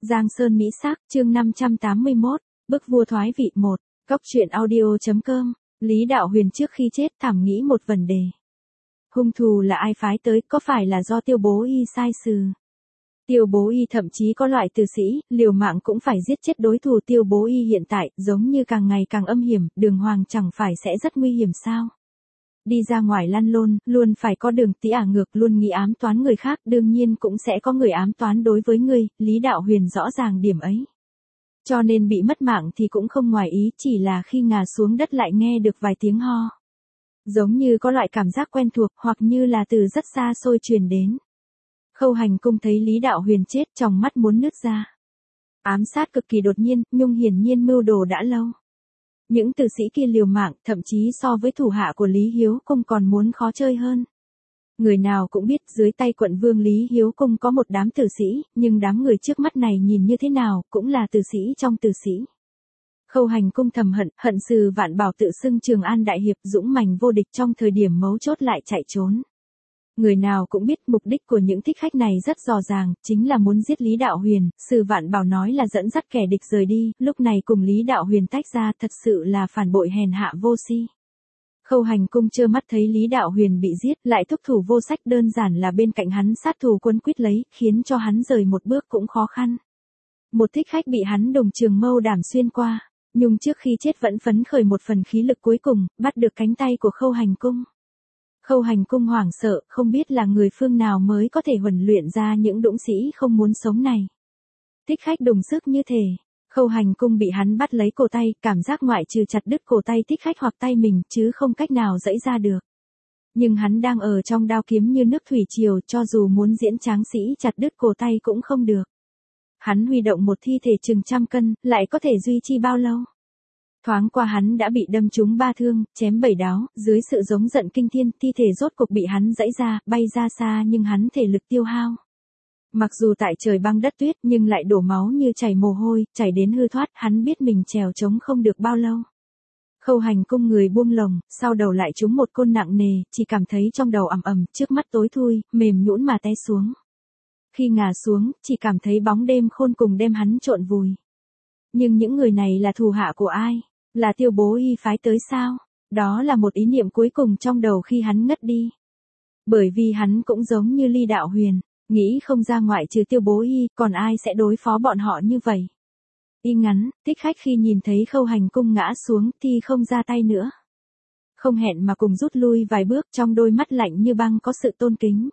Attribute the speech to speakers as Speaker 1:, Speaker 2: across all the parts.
Speaker 1: Giang Sơn Mỹ Sắc, chương 581, Bức vua thoái vị 1, Cóc truyện audio.com, Lý Đạo Huyền trước khi chết thảm nghĩ một vấn đề. Hung thủ là ai phái tới, có phải là do Tiêu Bố Y sai sử? Tiêu Bố Y thậm chí có loại tử sĩ, liều mạng cũng phải giết chết đối thủ. Tiêu Bố Y hiện tại, giống như càng ngày càng âm hiểm, Đường Hoàng chẳng phải sẽ rất nguy hiểm sao? Đi ra ngoài lăn lôn, luôn phải có đường tỉ ngược, luôn nghĩ ám toán người khác, đương nhiên cũng sẽ có người ám toán đối với ngươi, Lý Đạo Huyền rõ ràng điểm ấy. Cho nên bị mất mạng thì cũng không ngoài ý, chỉ là khi ngã xuống đất lại nghe được vài tiếng ho. Giống như có loại cảm giác quen thuộc, hoặc như là từ rất xa xôi truyền đến. Khâu Hành Cung thấy Lý Đạo Huyền chết, trong mắt muốn nứt ra. Ám sát cực kỳ đột nhiên, nhưng hiển nhiên mưu đồ đã lâu. Những tử sĩ kia liều mạng, thậm chí so với thủ hạ của Lý Hiếu Cung còn muốn khó chơi hơn. Người nào cũng biết dưới tay quận vương Lý Hiếu Cung có một đám tử sĩ, nhưng đám người trước mắt này nhìn như thế nào, cũng là tử sĩ trong tử sĩ. Khâu Hành Cung thầm hận Sử Vạn Bảo tự xưng Trường An đại hiệp, dũng mãnh vô địch, trong thời điểm mấu chốt lại chạy trốn. Người nào cũng biết mục đích của những thích khách này rất rõ ràng, chính là muốn giết Lý Đạo Huyền. Sử Vạn Bảo nói là dẫn dắt kẻ địch rời đi, lúc này cùng Lý Đạo Huyền tách ra, thật sự là phản bội hèn hạ vô si. Khâu Hành Cung trơ mắt thấy Lý Đạo Huyền bị giết, lại thúc thủ vô sách, đơn giản là bên cạnh hắn sát thủ quân quyết lấy, khiến cho hắn rời một bước cũng khó khăn. Một thích khách bị hắn đồng trường mâu đảm xuyên qua, nhưng trước khi chết vẫn phấn khởi một phần khí lực cuối cùng, bắt được cánh tay của Khâu Hành Cung. Khâu Hành Cung hoảng sợ, không biết là người phương nào mới có thể huấn luyện ra những dũng sĩ không muốn sống này. Thích khách đồng sức như thể. Khâu Hành Cung bị hắn bắt lấy cổ tay, cảm giác ngoại trừ chặt đứt cổ tay thích khách hoặc tay mình, chứ không cách nào giãy ra được. Nhưng hắn đang ở trong đao kiếm như nước thủy triều, cho dù muốn diễn tráng sĩ chặt đứt cổ tay cũng không được. Hắn huy động một thi thể chừng 100 cân, lại có thể duy trì bao lâu? Thoáng qua hắn đã bị đâm trúng 3 thương, chém 7 đáo, dưới sự giống giận kinh thiên, thi thể rốt cục bị hắn giãy ra, bay ra xa, nhưng hắn thể lực tiêu hao. Mặc dù tại trời băng đất tuyết, nhưng lại đổ máu như chảy mồ hôi, chảy đến hư thoát, hắn biết mình trèo trống không được bao lâu. Khâu Hành Cung người buông lồng, sau đầu lại trúng một côn nặng nề, chỉ cảm thấy trong đầu ầm, trước mắt tối thui, mềm nhũn mà té xuống. Khi ngã xuống, chỉ cảm thấy bóng đêm khôn cùng đem hắn trộn vùi. Nhưng những người này là thủ hạ của ai? Là Tiêu Bố Y phái tới sao? Đó là một ý niệm cuối cùng trong đầu khi hắn ngất đi. Bởi vì hắn cũng giống như Lý Đạo Huyền, nghĩ không ra ngoại trừ Tiêu Bố Y, còn ai sẽ đối phó bọn họ như vậy. Y ngắn, thích khách khi nhìn thấy Khâu Hành Cung ngã xuống thì không ra tay nữa. Không hẹn mà cùng rút lui vài bước, trong đôi mắt lạnh như băng có sự tôn kính.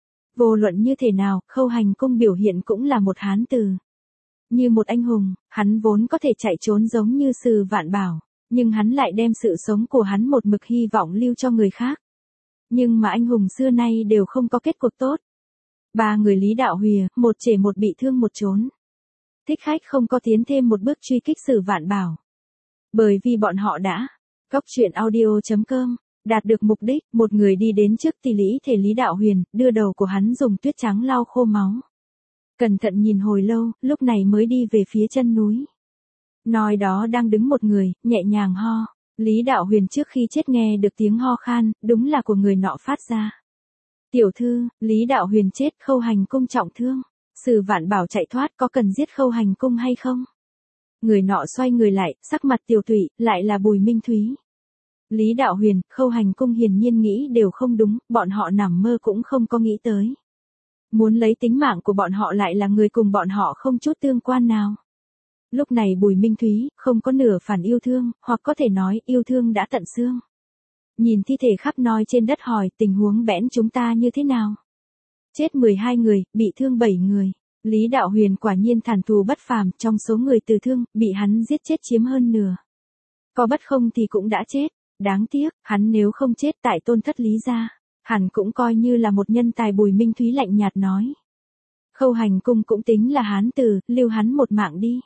Speaker 1: Vô luận như thế nào, Khâu Hành Cung biểu hiện cũng là một hán tử. Như một anh hùng, hắn vốn có thể chạy trốn giống như Sử Vạn Bảo, nhưng hắn lại đem sự sống của hắn một mực hy vọng lưu cho người khác. Nhưng mà anh hùng xưa nay đều không có kết cuộc tốt. 3 người Lý Đạo Huyền, một trẻ một bị thương một trốn. Thích khách không có tiến thêm một bước truy kích Sử Vạn Bảo. Bởi vì bọn họ đã, Cóc truyện audio.com, đạt được mục đích, một người đi đến trước tỷ lý thể Lý Đạo Huyền, đưa đầu của hắn dùng tuyết trắng lau khô máu. Cẩn thận nhìn hồi lâu, lúc này mới đi về phía chân núi. Nói đó đang đứng một người, nhẹ nhàng ho. Lý Đạo Huyền trước khi chết nghe được tiếng ho khan, đúng là của người nọ phát ra. Tiểu thư, Lý Đạo Huyền chết, Khâu Hành Cung trọng thương. Sử Vạn Bảo chạy thoát, có cần giết Khâu Hành Cung hay không? Người nọ xoay người lại, sắc mặt tiều tụy, lại là Bùi Minh Thúy. Lý Đạo Huyền, Khâu Hành Cung hiển nhiên nghĩ đều không đúng, bọn họ nằm mơ cũng không có nghĩ tới. Muốn lấy tính mạng của bọn họ lại là người cùng bọn họ không chút tương quan nào. Lúc này Bùi Minh Thúy, không có nửa phản yêu thương, hoặc có thể nói yêu thương đã tận xương. Nhìn thi thể khắp nơi trên đất hỏi tình huống bẽn chúng ta như thế nào. Chết 12 người, bị thương 7 người. Lý Đạo Huyền quả nhiên thản thù bất phàm, trong số người tử thương, bị hắn giết chết chiếm hơn nửa. Có bất không thì cũng đã chết. Đáng tiếc, hắn nếu không chết tại Tôn thất Lý gia, hẳn cũng coi như là một nhân tài. Bùi Minh Thúy lạnh nhạt nói. Khâu Hành Cung cũng tính là hán tử, lưu hắn một mạng đi.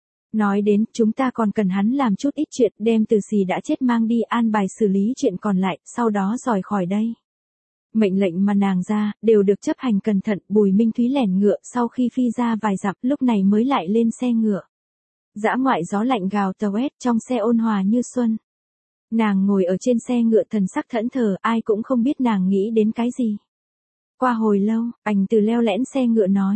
Speaker 1: Nói đến, chúng ta còn cần hắn làm chút ít chuyện, đem tử sĩ đã chết mang đi an bài xử lý chuyện còn lại, sau đó rời khỏi đây. Mệnh lệnh mà nàng ra, đều được chấp hành cẩn thận. Bùi Minh Thúy lẻn ngựa, sau khi phi ra vài dặm, lúc này mới lại lên xe ngựa. Dã ngoại gió lạnh gào toét, trong xe ôn hòa như xuân. Nàng ngồi ở trên xe ngựa thần sắc thẫn thờ, ai cũng không biết nàng nghĩ đến cái gì. Qua hồi lâu, Ảnh Từ leo lẽn xe ngựa nói.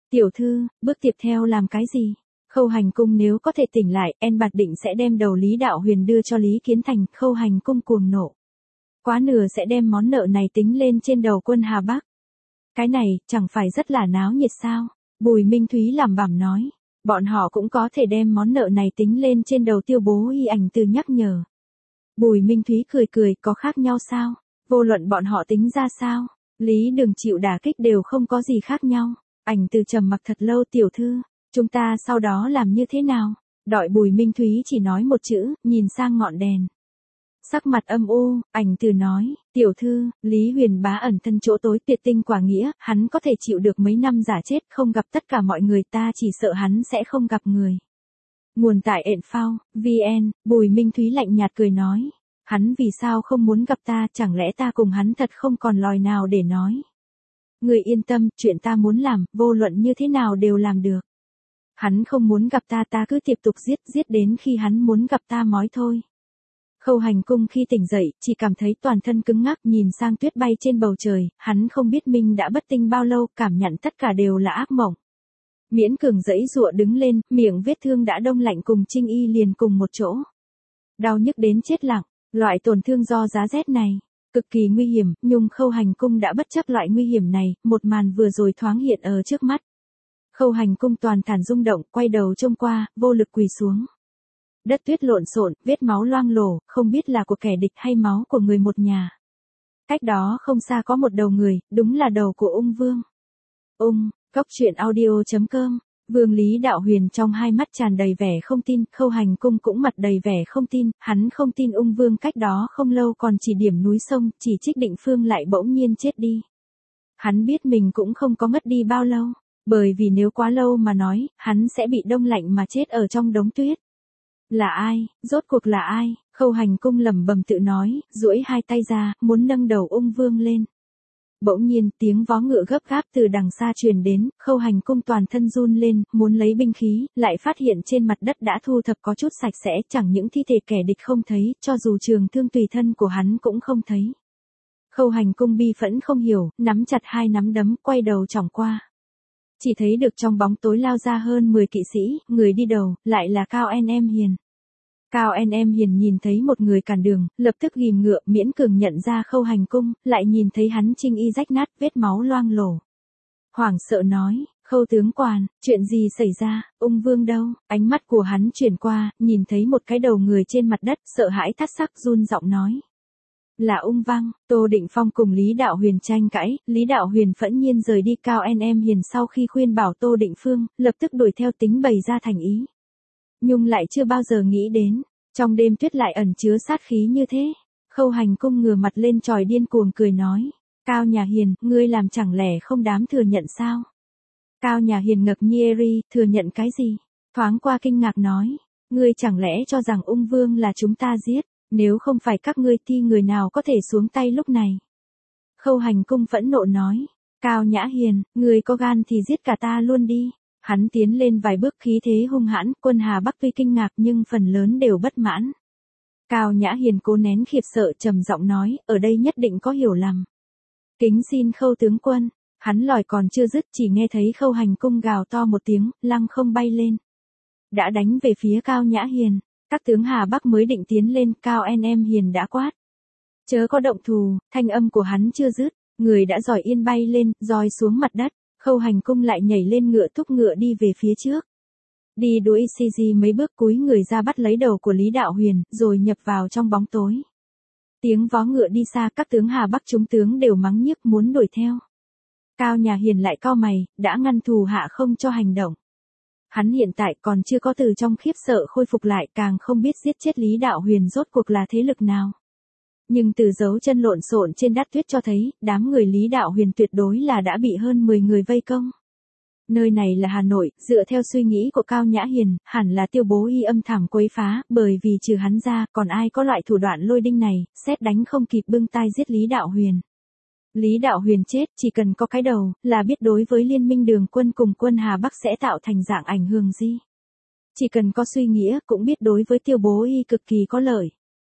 Speaker 1: Tiểu thư, bước tiếp theo làm cái gì? Khâu Hành Cung nếu có thể tỉnh lại, En Bạt định sẽ đem đầu Lý Đạo Huyền đưa cho Lý Kiến Thành. Khâu Hành Cung cuồng nộ. Quá nửa sẽ đem món nợ này tính lên trên đầu quân Hà Bắc. Cái này, chẳng phải rất là náo nhiệt sao? Bùi Minh Thúy lẩm bẩm nói. Bọn họ cũng có thể đem món nợ này tính lên trên đầu Tiêu Bố Y Ảnh Từ nhắc nhở. Bùi Minh Thúy cười cười, có khác nhau sao? Vô luận bọn họ tính ra sao? Lý Đường chịu đả kích đều không có gì khác nhau. Ảnh Từ trầm mặc thật lâu. Tiểu thư, chúng ta sau đó làm như thế nào? Đọi Bùi Minh Thúy chỉ nói một chữ, nhìn sang ngọn đèn. Sắc mặt âm u, Ảnh Từ nói, tiểu thư, Lý Huyền Bá ẩn thân chỗ tối tuyệt tinh quả nghĩa, hắn có thể chịu được mấy năm giả chết không gặp tất cả mọi người, ta chỉ sợ hắn sẽ không gặp người. Nguồn tại Enfao, VN, Bùi Minh Thúy lạnh nhạt cười nói, hắn vì sao không muốn gặp ta, chẳng lẽ ta cùng hắn thật không còn lòi nào để nói. Người yên tâm, chuyện ta muốn làm, vô luận như thế nào đều làm được. Hắn không muốn gặp ta, ta cứ tiếp tục giết đến khi hắn muốn gặp ta mói thôi. Khâu Hành Cung khi tỉnh dậy, chỉ cảm thấy toàn thân cứng ngắc, nhìn sang tuyết bay trên bầu trời, hắn không biết mình đã bất tinh bao lâu, cảm nhận tất cả đều là ác mộng. Miễn cường giãy giụa đứng lên, miệng vết thương đã đông lạnh cùng Trinh Y liền cùng một chỗ. Đau nhức đến chết lặng, loại tổn thương do giá rét này, cực kỳ nguy hiểm, nhưng Khâu Hành Cung đã bất chấp loại nguy hiểm này, một màn vừa rồi thoáng hiện ở trước mắt. Khâu Hành Cung toàn thản rung động, quay đầu trông qua, vô lực quỳ xuống. Đất tuyết lộn xộn, vết máu loang lổ, không biết là của kẻ địch hay máu của người một nhà. Cách đó không xa có một đầu người, đúng là đầu của Ung Vương. Góc truyện audio.com. Vương Lý Đạo Huyền trong hai mắt tràn đầy vẻ không tin, Khâu Hành Cung cũng mặt đầy vẻ không tin, hắn không tin Ung Vương cách đó không lâu còn chỉ điểm núi sông, chỉ trích Định Phương lại bỗng nhiên chết đi. Hắn biết mình cũng không có mất đi bao lâu, bởi vì nếu quá lâu mà nói, hắn sẽ bị đông lạnh mà chết ở trong đống tuyết. Là ai, rốt cuộc là ai? Khâu Hành Cung lẩm bẩm tự nói, duỗi hai tay ra, muốn nâng đầu Ung Vương lên. Bỗng nhiên, tiếng vó ngựa gấp gáp từ đằng xa truyền đến, Khâu Hành Cung toàn thân run lên, muốn lấy binh khí, lại phát hiện trên mặt đất đã thu thập có chút sạch sẽ, chẳng những thi thể kẻ địch không thấy, cho dù trường thương tùy thân của hắn cũng không thấy. Khâu Hành Cung bi phẫn không hiểu, nắm chặt hai nắm đấm, quay đầu chỏng qua. Chỉ thấy được trong bóng tối lao ra hơn 10 kỵ sĩ, người đi đầu, lại là Cao Em Hiền. Cao Em Hiền nhìn thấy một người cản đường, lập tức ghim ngựa, miễn cường nhận ra Khâu Hành Cung, lại nhìn thấy hắn Trinh Y rách nát, vết máu loang lổ. Hoảng sợ nói, Khâu tướng quan, chuyện gì xảy ra, Ung Vương đâu? Ánh mắt của hắn chuyển qua, nhìn thấy một cái đầu người trên mặt đất, sợ hãi thắt sắc, run giọng nói. Là Ung Văn. Tô Định Phong cùng Lý Đạo Huyền tranh cãi, Lý Đạo Huyền phẫn nhiên rời đi. Cao Em Hiền sau khi khuyên bảo Tô Định Phương, lập tức đuổi theo tính bày ra thành ý. Nhưng lại chưa bao giờ nghĩ đến, trong đêm tuyết lại ẩn chứa sát khí như thế. Khâu Hành Cung ngửa mặt lên tròi điên cuồng cười nói, Cao nhà Hiền, ngươi làm chẳng lẽ không dám thừa nhận sao? Cao nhà Hiền ngực Nieri, thừa nhận cái gì? Thoáng qua kinh ngạc nói, ngươi chẳng lẽ cho rằng Ung Vương là chúng ta giết? Nếu không phải các ngươi thì người nào có thể xuống tay lúc này? Khâu Hành Cung phẫn nộ nói, Cao Nhã Hiền, người có gan thì giết cả ta luôn đi. Hắn tiến lên vài bước khí thế hung hãn, quân Hà Bắc tuy kinh ngạc nhưng phần lớn đều bất mãn. Cao Nhã Hiền cố nén khiếp sợ trầm giọng nói, ở đây nhất định có hiểu lầm. Kính xin Khâu tướng quân, hắn lòi còn chưa dứt chỉ nghe thấy Khâu Hành Cung gào to một tiếng, lăng không bay lên. Đã đánh về phía Cao Nhã Hiền. Các tướng Hà Bắc mới định tiến lên, Cao Em Hiền đã quát. Chớ có động thủ, thanh âm của hắn chưa dứt, người đã giỏi yên bay lên, roi xuống mặt đất, Khâu Hành Cung lại nhảy lên ngựa thúc ngựa đi về phía trước. Đi đuổi CG mấy bước cúi người ra bắt lấy đầu của Lý Đạo Huyền, rồi nhập vào trong bóng tối. Tiếng vó ngựa đi xa, các tướng Hà Bắc chúng tướng đều mắng nhiếc muốn đuổi theo. Cao nhà Hiền lại cau mày, đã ngăn thù hạ không cho hành động. Hắn hiện tại còn chưa có từ trong khiếp sợ khôi phục lại, càng không biết giết chết Lý Đạo Huyền rốt cuộc là thế lực nào. Nhưng từ dấu chân lộn xộn trên đát tuyết cho thấy, đám người Lý Đạo Huyền tuyệt đối là đã bị hơn 10 người vây công. Nơi này là Hà Nội, dựa theo suy nghĩ của Cao Nhã Hiền, hẳn là Tiêu Bố Y âm thầm quấy phá, bởi vì trừ hắn ra, còn ai có loại thủ đoạn lôi đinh này, xét đánh không kịp bưng tay giết Lý Đạo Huyền. Lý Đạo Huyền chết, chỉ cần có cái đầu, là biết đối với liên minh Đường quân cùng quân Hà Bắc sẽ tạo thành dạng ảnh hưởng gì. Chỉ cần có suy nghĩa, cũng biết đối với Tiêu Bố Y cực kỳ có lợi.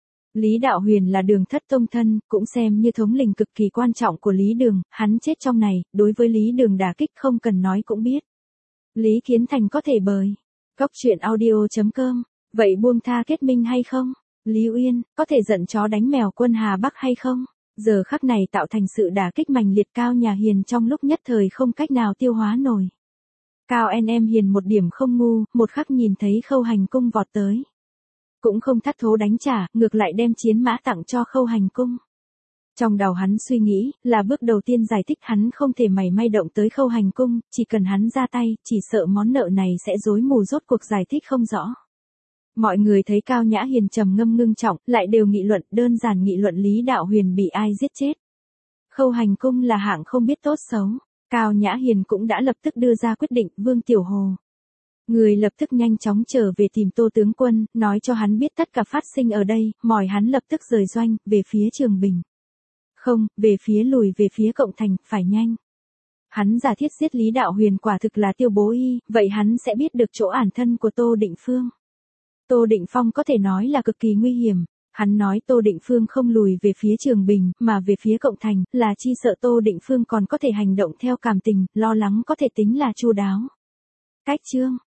Speaker 1: Lý Đạo Huyền là Đường thất tông thân, cũng xem như thống lĩnh cực kỳ quan trọng của Lý Đường, hắn chết trong này, đối với Lý Đường đả kích không cần nói cũng biết. Lý Kiến Thành có thể bời. Cóc truyện audio.com. Vậy buông tha kết minh hay không? Lý Uyên, có thể giận chó đánh mèo quân Hà Bắc hay không? Giờ khắc này tạo thành sự đả kích mạnh liệt Cao nhà Hiền trong lúc nhất thời không cách nào tiêu hóa nổi. Cao em Hiền một điểm không ngu, một khắc nhìn thấy Khâu Hành Cung vọt tới. Cũng không thất thố đánh trả, ngược lại đem chiến mã tặng cho Khâu Hành Cung. Trong đầu hắn suy nghĩ, là bước đầu tiên giải thích hắn không thể mảy may động tới Khâu Hành Cung, chỉ cần hắn ra tay, chỉ sợ món nợ này sẽ rối mù, rốt cuộc giải thích không rõ. Mọi người thấy Cao Nhã Hiền trầm ngâm ngưng trọng, lại đều nghị luận, đơn giản nghị luận Lý Đạo Huyền bị ai giết chết. Khâu Hành Cung là hạng không biết tốt xấu, Cao Nhã Hiền cũng đã lập tức đưa ra quyết định, Vương Tiểu Hồ. Người lập tức nhanh chóng trở về tìm Tô tướng quân, nói cho hắn biết tất cả phát sinh ở đây, mỏi hắn lập tức rời doanh, về phía Trường Bình. Không, về phía lùi về phía Cộng Thành, phải nhanh. Hắn giả thiết giết Lý Đạo Huyền quả thực là Tiêu Bố Y, vậy hắn sẽ biết được chỗ ẩn thân của Tô Định Phương. Tô Định Phong có thể nói là cực kỳ nguy hiểm. Hắn nói Tô Định Phương không lùi về phía Trường Bình, mà về phía Cộng Thành, là chi sợ Tô Định Phương còn có thể hành động theo cảm tình, lo lắng có thể tính là chu đáo. Cách chương